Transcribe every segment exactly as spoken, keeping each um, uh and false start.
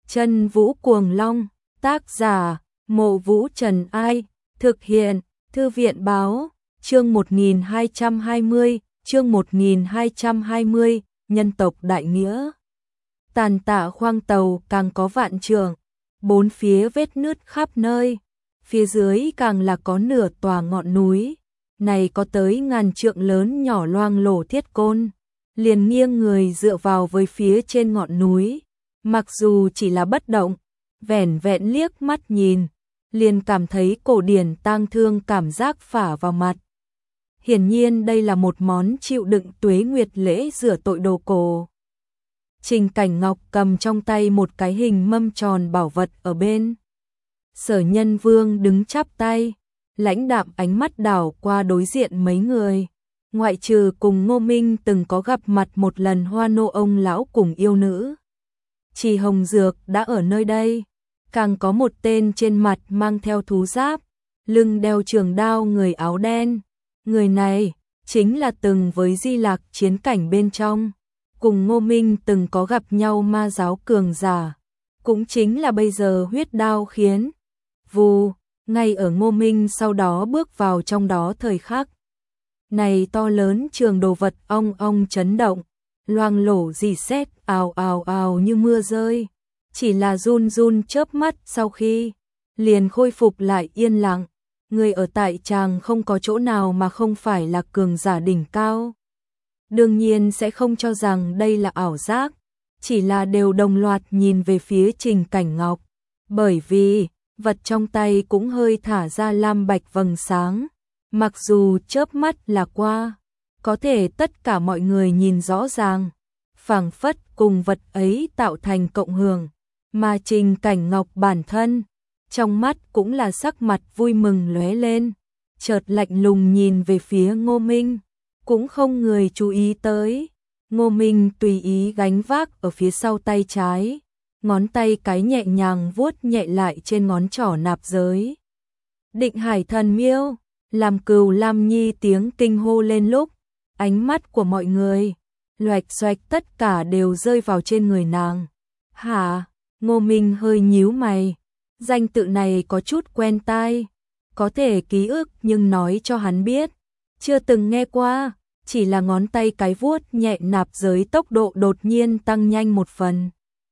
Chân Vũ Cuồng Long, tác giả, Mộ Vũ Trần Ai, thực hiện, Thư viện báo, chương một nghìn hai trăm hai mươi, chương một nghìn hai trăm hai mươi, nhân tộc đại nghĩa. Tàn tạ khoang tàu càng có vạn trượng, bốn phía vết nứt khắp nơi, phía dưới càng là có nửa tòa ngọn núi, này có tới ngàn trượng lớn nhỏ loang lổ thiết côn, liền nghiêng người dựa vào với phía trên ngọn núi, mặc dù chỉ là bất động, vẻn vẹn liếc mắt nhìn, liền cảm thấy cổ điển tang thương cảm giác phả vào mặt. Hiển nhiên đây là một món chịu đựng tuế nguyệt lễ rửa tội đồ cổ. Trình Cảnh Ngọc cầm trong tay một cái hình mâm tròn bảo vật ở bên. Sở Nhân Vương đứng chắp tay, lãnh đạm ánh mắt đảo qua đối diện mấy người. Ngoại trừ cùng Ngô Minh từng có gặp mặt một lần Hoa Nô ông lão cùng yêu nữ. Chỉ Hồng Dược đã ở nơi đây. Càng có một tên trên mặt mang theo thú giáp, lưng đeo trường đao người áo đen. Người này chính là từng với Di Lạc chiến cảnh bên trong, cùng Ngô Minh từng có gặp nhau ma giáo cường giả, cũng chính là bây giờ huyết đao khiến. Vù, ngay ở Ngô Minh sau đó bước vào trong đó thời khắc. Này to lớn trường đồ vật ong ong chấn động, loang lổ rỉ sét ào ào ào như mưa rơi, chỉ là run run chớp mắt sau khi liền khôi phục lại yên lặng. Người ở tại tràng không có chỗ nào mà không phải là cường giả đỉnh cao. Đương nhiên sẽ không cho rằng đây là ảo giác, chỉ là đều đồng loạt nhìn về phía Trình Cảnh Ngọc, bởi vì vật trong tay cũng hơi thả ra lam bạch vầng sáng, mặc dù chớp mắt là qua, có thể tất cả mọi người nhìn rõ ràng, phảng phất cùng vật ấy tạo thành cộng hưởng, mà Trình Cảnh Ngọc bản thân trong mắt cũng là sắc mặt vui mừng lóe lên, chợt lạnh lùng nhìn về phía Ngô Minh, cũng không người chú ý tới. Ngô Minh tùy ý gánh vác ở phía sau tay trái, ngón tay cái nhẹ nhàng vuốt nhẹ lại trên ngón trỏ nạp giới. Định Hải Thần Miêu, làm Cừu Lam Nhi tiếng kinh hô lên lúc, ánh mắt của mọi người loạch xoạch tất cả đều rơi vào trên người nàng. Hả? Ngô Minh hơi nhíu mày. Danh tự này có chút quen tai, có thể ký ức nhưng nói cho hắn biết, chưa từng nghe qua, chỉ là ngón tay cái vuốt nhẹ nạp giới tốc độ đột nhiên tăng nhanh một phần.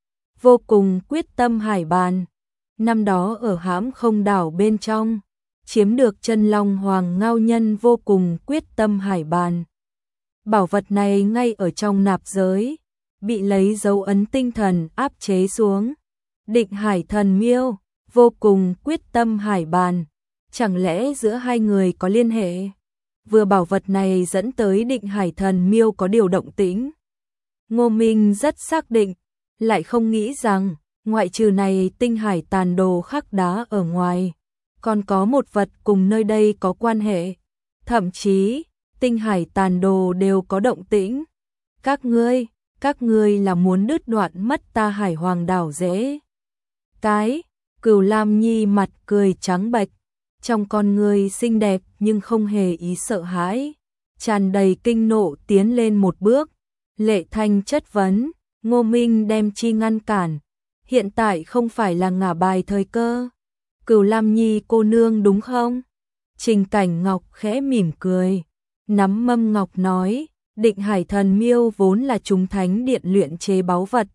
Vô cùng quyết tâm hải bàn, năm đó ở hãm không đảo bên trong, chiếm được chân long hoàng ngao nhân vô cùng quyết tâm hải bàn. Bảo vật này ngay ở trong nạp giới, bị lấy dấu ấn tinh thần áp chế xuống. Định Hải Thần Miêu, vô cùng quyết tâm hải bàn, chẳng lẽ giữa hai người có liên hệ? Vừa bảo vật này dẫn tới Định Hải Thần Miêu có điều động tĩnh. Ngô Minh rất xác định, lại không nghĩ rằng, ngoại trừ này tinh hải tàn đồ khắc đá ở ngoài, còn có một vật cùng nơi đây có quan hệ. Thậm chí, tinh hải tàn đồ đều có động tĩnh. Các ngươi, các ngươi là muốn đứt đoạn mất ta Hải Hoàng đảo dễ. Cái, Cừu Lam Nhi mặt cười trắng bệch, trong con người xinh đẹp nhưng không hề ý sợ hãi, tràn đầy kinh nộ tiến lên một bước, lệ thanh chất vấn, Ngô Minh đem chi ngăn cản, hiện tại không phải là ngả bài thời cơ. Cừu Lam Nhi cô nương đúng không? Trình Cảnh Ngọc khẽ mỉm cười, nắm mâm ngọc nói, Định Hải Thần Miêu vốn là chúng thánh điện luyện chế báu vật.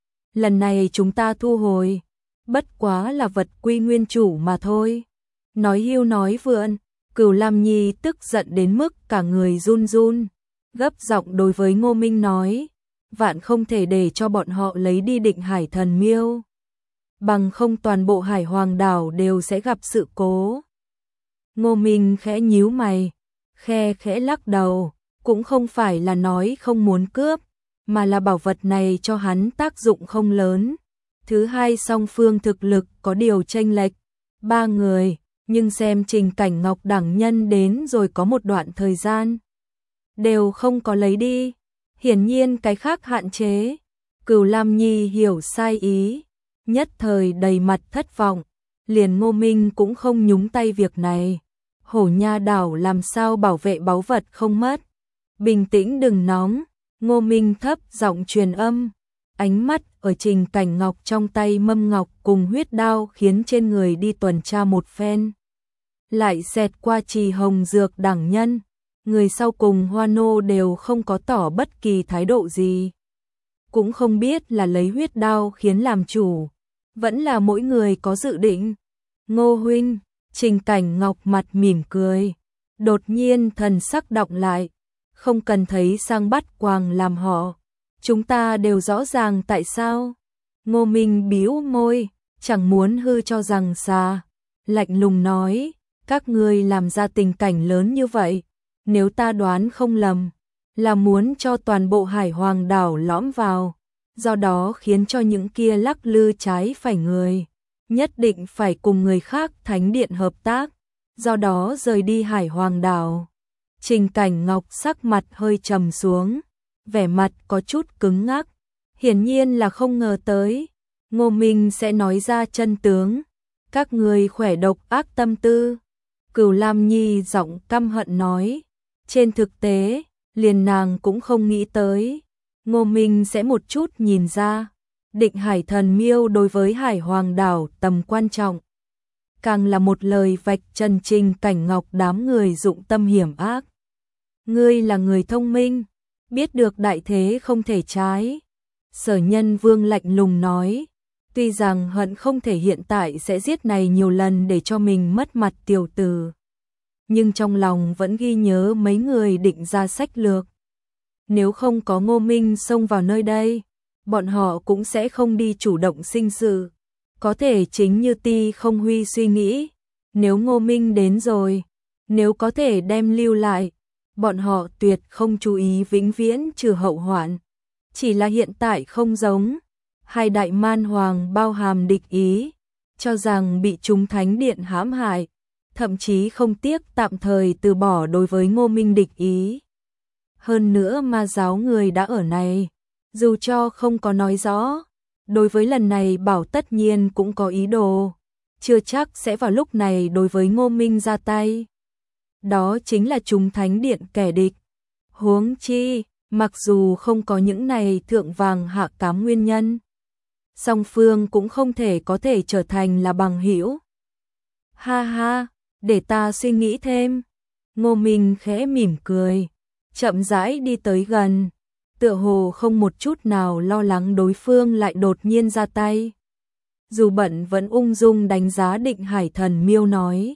Lần này chúng ta thu hồi, bất quá là vật quy nguyên chủ mà thôi. Nói hưu nói vượn, Cừu Lam Nhi tức giận đến mức cả người run run, gấp giọng đối với Ngô Minh nói, vạn không thể để cho bọn họ lấy đi Định Hải Thần Miêu, bằng không toàn bộ Hải Hoàng đảo đều sẽ gặp sự cố. Ngô Minh khẽ nhíu mày, khe khẽ lắc đầu, cũng không phải là nói không muốn cướp, mà là bảo vật này cho hắn tác dụng không lớn. Thứ hai, song phương thực lực có điều chênh lệch, ba người, nhưng xem Trình Cảnh Ngọc đẳng nhân đến rồi có một đoạn thời gian, đều không có lấy đi, hiển nhiên cái khác hạn chế. Cừu Lam Nhi hiểu sai ý, nhất thời đầy mặt thất vọng, liền Ngô Minh cũng không nhúng tay việc này. Hổ Nha đảo làm sao bảo vệ báu vật không mất? Bình tĩnh đừng nóng, Ngô Minh thấp giọng truyền âm. Ánh mắt ở Trình Cảnh Ngọc trong tay mâm ngọc cùng huyết đao khiến trên người đi tuần tra một phen. Lại xẹt qua Trì Hồng Dược đẳng nhân, người sau cùng Hoa Nô đều không có tỏ bất kỳ thái độ gì. Cũng không biết là lấy huyết đao khiến làm chủ, vẫn là mỗi người có dự định. Ngô huynh, Trình Cảnh Ngọc mặt mỉm cười, đột nhiên thần sắc đọng lại, không cần thấy sang bắt quàng làm họ. Chúng ta đều rõ ràng tại sao. Ngô Minh bĩu môi, chẳng muốn hư cho rằng xa. Lạnh lùng nói, các ngươi làm ra tình cảnh lớn như vậy, nếu ta đoán không lầm, là muốn cho toàn bộ Hải Hoàng đảo lõm vào, do đó khiến cho những kia lắc lư trái phải người, nhất định phải cùng người khác thánh điện hợp tác, do đó rời đi Hải Hoàng đảo. Trình Cảnh Ngọc sắc mặt hơi trầm xuống, vẻ mặt có chút cứng ngắc, hiển nhiên là không ngờ tới Ngô Minh sẽ nói ra chân tướng. Các người khỏe độc ác tâm tư. Cửu Lam Nhi giọng căm hận nói, trên thực tế, liền nàng cũng không nghĩ tới Ngô Minh sẽ một chút nhìn ra Định Hải Thần Miêu đối với Hải Hoàng đảo tầm quan trọng. Càng là một lời vạch trần Trình Cảnh Ngọc đám người dụng tâm hiểm ác. Ngươi là người thông minh, biết được đại thế không thể trái. Sở Nhân Vương lạnh lùng nói, tuy rằng hận không thể hiện tại sẽ giết này nhiều lần để cho mình mất mặt tiểu tử, nhưng trong lòng vẫn ghi nhớ mấy người định ra sách lược. Nếu không có Ngô Minh xông vào nơi đây, bọn họ cũng sẽ không đi chủ động sinh sự. Có thể chính như Ti Không Huy suy nghĩ, nếu Ngô Minh đến rồi, nếu có thể đem lưu lại, bọn họ tuyệt không chú ý vĩnh viễn trừ hậu hoạn. Chỉ là hiện tại không giống, hai đại man hoàng bao hàm địch ý, cho rằng bị chúng thánh điện hãm hại, thậm chí không tiếc tạm thời từ bỏ đối với Ngô Minh địch ý. Hơn nữa ma giáo người đã ở này, dù cho không có nói rõ, đối với lần này bảo tất nhiên cũng có ý đồ, chưa chắc sẽ vào lúc này đối với Ngô Minh ra tay. Đó chính là chúng thánh điện kẻ địch. Huống chi, mặc dù không có những này thượng vàng hạ cám nguyên nhân, song phương cũng không thể có thể trở thành là bằng hữu. Ha ha, để ta suy nghĩ thêm. Ngô Minh khẽ mỉm cười, chậm rãi đi tới gần, tựa hồ không một chút nào lo lắng đối phương lại đột nhiên ra tay. Dù bận vẫn ung dung đánh giá Định Hải Thần Miêu nói,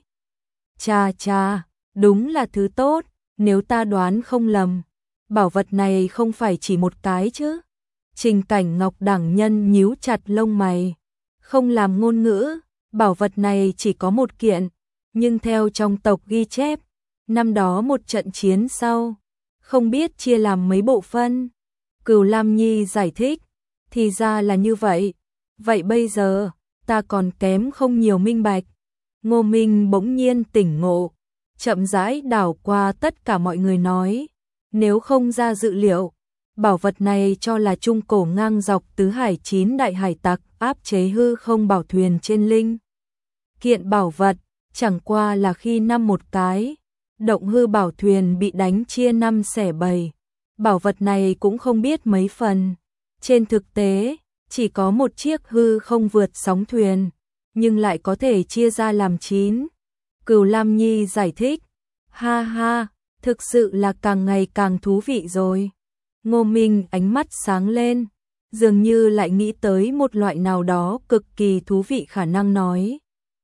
cha cha, đúng là thứ tốt, nếu ta đoán không lầm, bảo vật này không phải chỉ một cái chứ. Trình Cảnh Ngọc đẳng nhân nhíu chặt lông mày, không làm ngôn ngữ, bảo vật này chỉ có một kiện, nhưng theo trong tộc ghi chép, năm đó một trận chiến sau, không biết chia làm mấy bộ phân. Cửu Lam Nhi giải thích, thì ra là như vậy, vậy bây giờ, ta còn kém không nhiều minh bạch. Ngô Minh bỗng nhiên tỉnh ngộ, chậm rãi đảo qua tất cả mọi người nói, nếu không ra dự liệu, bảo vật này cho là trung cổ ngang dọc tứ hải chín đại hải tặc áp chế hư không bảo thuyền trên linh. Kiện bảo vật, chẳng qua là khi năm một cái, động hư bảo thuyền bị đánh chia năm xẻ bảy. Bảo vật này cũng không biết mấy phần. Trên thực tế, chỉ có một chiếc hư không vượt sóng thuyền, nhưng lại có thể chia ra làm chín. Cửu Lam Nhi giải thích, ha ha, thực sự là càng ngày càng thú vị rồi. Ngô Minh ánh mắt sáng lên, dường như lại nghĩ tới một loại nào đó cực kỳ thú vị khả năng nói.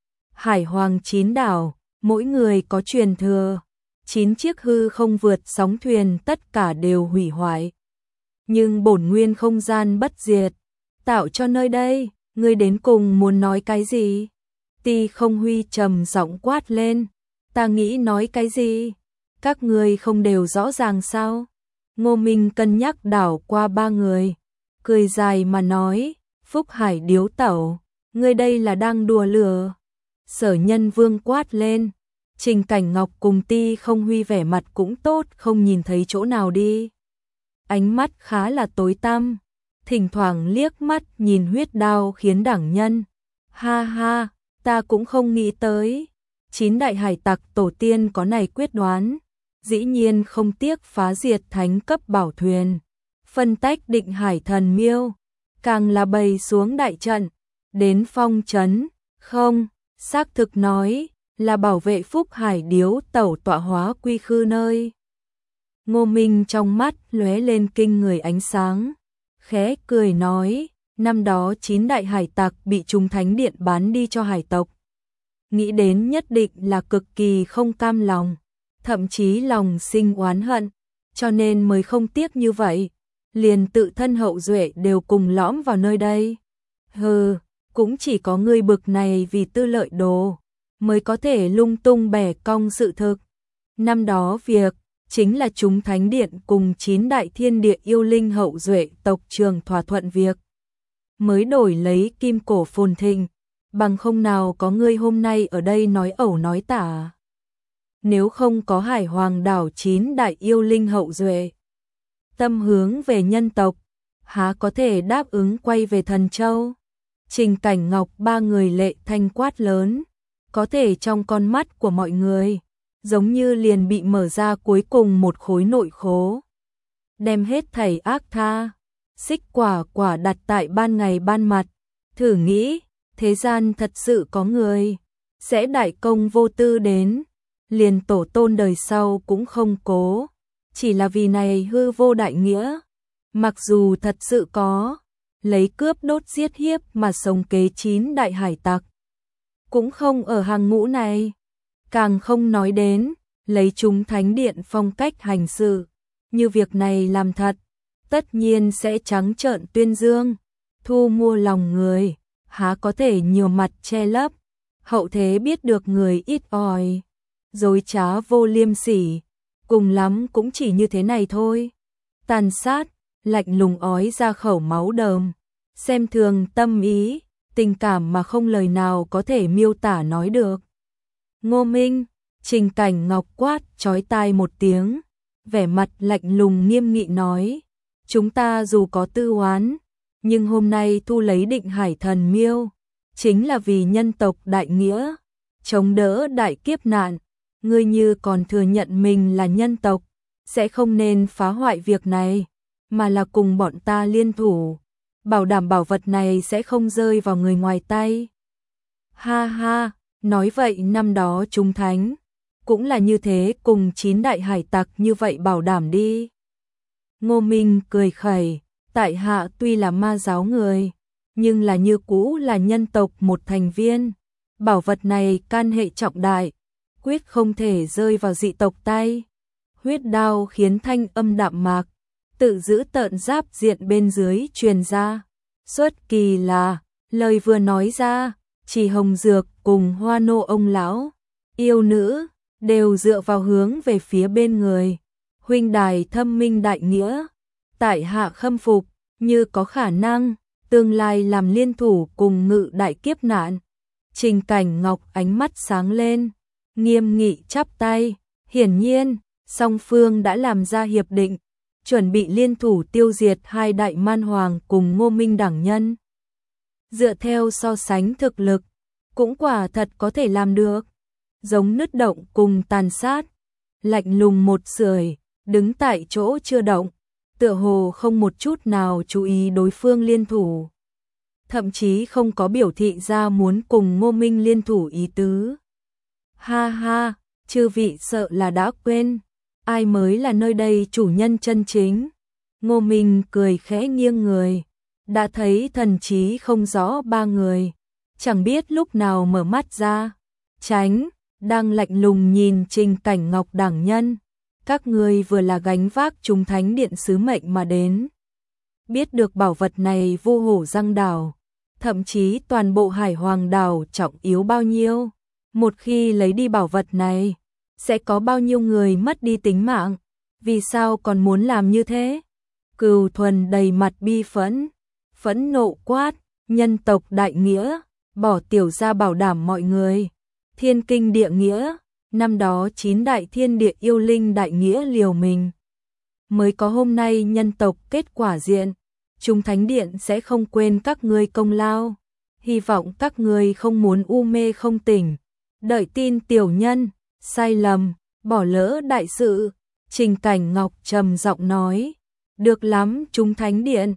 Hải Hoàng chín đảo, mỗi người có truyền thừa, chín chiếc hư không vượt sóng thuyền tất cả đều hủy hoại. Nhưng bổn nguyên không gian bất diệt, tạo cho nơi đây, ngươi đến cùng muốn nói cái gì? Ti Không Huy trầm giọng quát lên, ta nghĩ nói cái gì? Các ngươi không đều rõ ràng sao? Ngô Minh cân nhắc đảo qua ba người, cười dài mà nói, Phúc Hải điếu tẩu, ngươi đây là đang đùa lừa. Sở Nhân Vương quát lên, Trình Cảnh Ngọc cùng Ti Không Huy vẻ mặt cũng tốt không nhìn thấy chỗ nào đi. Ánh mắt khá là tối tăm, thỉnh thoảng liếc mắt nhìn huyết đao khiến đẳng nhân. Ha ha, ta cũng không nghĩ tới, chín đại hải tặc tổ tiên có này quyết đoán, dĩ nhiên không tiếc phá diệt thánh cấp bảo thuyền, phân tách Định Hải Thần Miêu. càng là bày xuống đại trận, đến phong trấn, không, xác thực nói, là bảo vệ Phúc Hải Điếu tẩu tọa hóa quy khư nơi. Ngô Minh trong mắt lóe lên kinh người ánh sáng, khẽ cười nói, năm đó chín đại hải tặc bị Trung Thánh Điện bán đi cho hải tộc. Nghĩ đến nhất định là cực kỳ không cam lòng, thậm chí lòng sinh oán hận, cho nên mới không tiếc như vậy, liền tự thân hậu duệ đều cùng lõm vào nơi đây. Hừ, cũng chỉ có ngươi bực này vì tư lợi đồ, mới có thể lung tung bẻ cong sự thực. Năm đó việc, chính là chúng Thánh Điện cùng chín đại thiên địa yêu linh hậu duệ tộc trường thỏa thuận việc. Mới đổi lấy kim cổ phồn thịnh, bằng không nào có ngươi hôm nay ở đây nói ẩu nói tả. Nếu không có Hải Hoàng đảo chín đại yêu linh hậu duệ, tâm hướng về nhân tộc, há có thể đáp ứng quay về Thần Châu. Trình Cảnh Ngọc ba người lệ thanh quát lớn, có thể trong con mắt của mọi người, giống như liền bị mở ra cuối cùng một khối nội khố. Đem hết thảy ác tha, xích quả quả đặt tại ban ngày ban mặt, thử nghĩ, thế gian thật sự có người, sẽ đại công vô tư đến, liền tổ tôn đời sau cũng không cố, chỉ là vì này hư vô đại nghĩa. Mặc dù thật sự có, lấy cướp đốt giết hiếp mà sống kế chín đại hải tặc, cũng không ở hàng ngũ này, càng không nói đến, lấy chúng Thánh Điện phong cách hành sự, như việc này làm thật, tất nhiên sẽ trắng trợn tuyên dương, thu mua lòng người, há có thể nhiều mặt che lấp, hậu thế biết được người ít ỏi, dối trá vô liêm sỉ, cùng lắm cũng chỉ như thế này thôi. Tàn sát, lạnh lùng ói ra khẩu máu đờm, xem thường tâm ý, tình cảm mà không lời nào có thể miêu tả nói được. Ngô Minh, Trình Cảnh Ngọc quát chói tai một tiếng, vẻ mặt lạnh lùng nghiêm nghị nói, chúng ta dù có tư oán, nhưng hôm nay thu lấy Định Hải Thần Miêu, chính là vì nhân tộc đại nghĩa, chống đỡ đại kiếp nạn. Ngươi như còn thừa nhận mình là nhân tộc, sẽ không nên phá hoại việc này, mà là cùng bọn ta liên thủ, bảo đảm bảo vật này sẽ không rơi vào người ngoài tay. Ha ha, nói vậy năm đó chúng Thánh, cũng là như thế cùng chín đại hải tặc như vậy bảo đảm đi. Ngô Minh cười khẩy, tại hạ tuy là ma giáo người, nhưng là như cũ là nhân tộc một thành viên, bảo vật này can hệ trọng đại, quyết không thể rơi vào dị tộc tay. Huyết đao khiến thanh âm đạm mạc, tự giữ tợn giáp diện bên dưới truyền ra. Xuất kỳ là, lời vừa nói ra, chỉ Hồng Dược cùng Hoa Nô ông lão, yêu nữ, đều dựa vào hướng về phía bên người. Huynh đài thâm minh đại nghĩa, tại hạ khâm phục, như có khả năng, tương lai làm liên thủ cùng ngự đại kiếp nạn. Trình Cảnh Ngọc ánh mắt sáng lên, nghiêm nghị chắp tay, hiển nhiên, song phương đã làm ra hiệp định, chuẩn bị liên thủ tiêu diệt hai đại man hoàng cùng Ngô Minh đẳng nhân. Dựa theo so sánh thực lực, cũng quả thật có thể làm được. Giống nứt động cùng tàn sát, lạnh lùng một sưởi, đứng tại chỗ chưa động, tựa hồ không một chút nào chú ý đối phương liên thủ. Thậm chí không có biểu thị ra muốn cùng Ngô Minh liên thủ ý tứ. Ha ha, chư vị sợ là đã quên, ai mới là nơi đây chủ nhân chân chính. Ngô Minh cười khẽ nghiêng người, đã thấy thần trí không rõ ba người, chẳng biết lúc nào mở mắt ra, tránh, đang lạnh lùng nhìn Trình Cảnh Ngọc đẳng nhân. Các người vừa là gánh vác chúng Thánh Điện sứ mệnh mà đến. Biết được bảo vật này vô hổ răng đảo, thậm chí toàn bộ Hải Hoàng đảo trọng yếu bao nhiêu. Một khi lấy đi bảo vật này, sẽ có bao nhiêu người mất đi tính mạng, vì sao còn muốn làm như thế? Cừu Thuần đầy mặt bi phẫn, phẫn nộ quát, nhân tộc đại nghĩa, bỏ tiểu ra bảo đảm mọi người. Thiên kinh địa nghĩa, năm đó chín đại thiên địa yêu linh đại nghĩa liều mình. Mới có hôm nay nhân tộc kết quả diện, chúng Thánh Điện sẽ không quên các ngươi công lao. Hy vọng các ngươi không muốn u mê không tỉnh. Đợi tin tiểu nhân, sai lầm, bỏ lỡ đại sự. Trình Cảnh Ngọc trầm giọng nói, được lắm chúng Thánh Điện,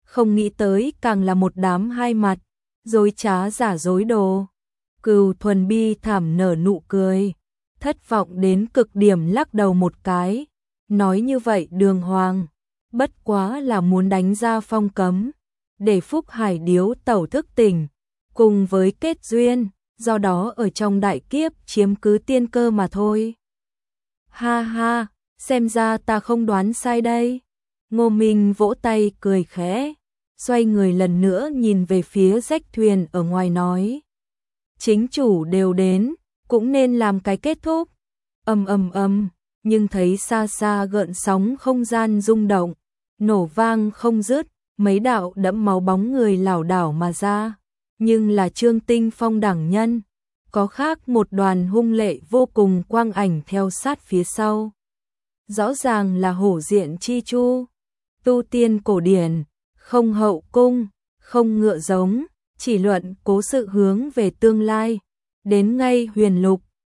không nghĩ tới càng là một đám hai mặt, dối trá giả dối đồ. Cừu Thuần bi thảm nở nụ cười, thất vọng đến cực điểm lắc đầu một cái, nói như vậy đường hoàng, bất quá là muốn đánh ra phong cấm, để Phúc Hải điếu tẩu thức tỉnh, cùng với kết duyên, do đó ở trong đại kiếp chiếm cứ tiên cơ mà thôi. Ha ha, xem ra ta không đoán sai đây. Ngô Minh vỗ tay cười khẽ, xoay người lần nữa nhìn về phía rách thuyền ở ngoài nói. Chính chủ đều đến, cũng nên làm cái kết thúc. Ầm ầm ầm, nhưng thấy xa xa gợn sóng không gian rung động, nổ vang không dứt, mấy đạo đẫm máu bóng người lảo đảo mà ra, nhưng là Trương Tinh Phong đẳng nhân, có khác một đoàn hung lệ vô cùng quang ảnh theo sát phía sau. Rõ ràng là hổ diện chi chu, tu tiên cổ điển, không hậu cung, không ngựa giống, chỉ luận cố sự hướng về tương lai, đến ngay huyền lục,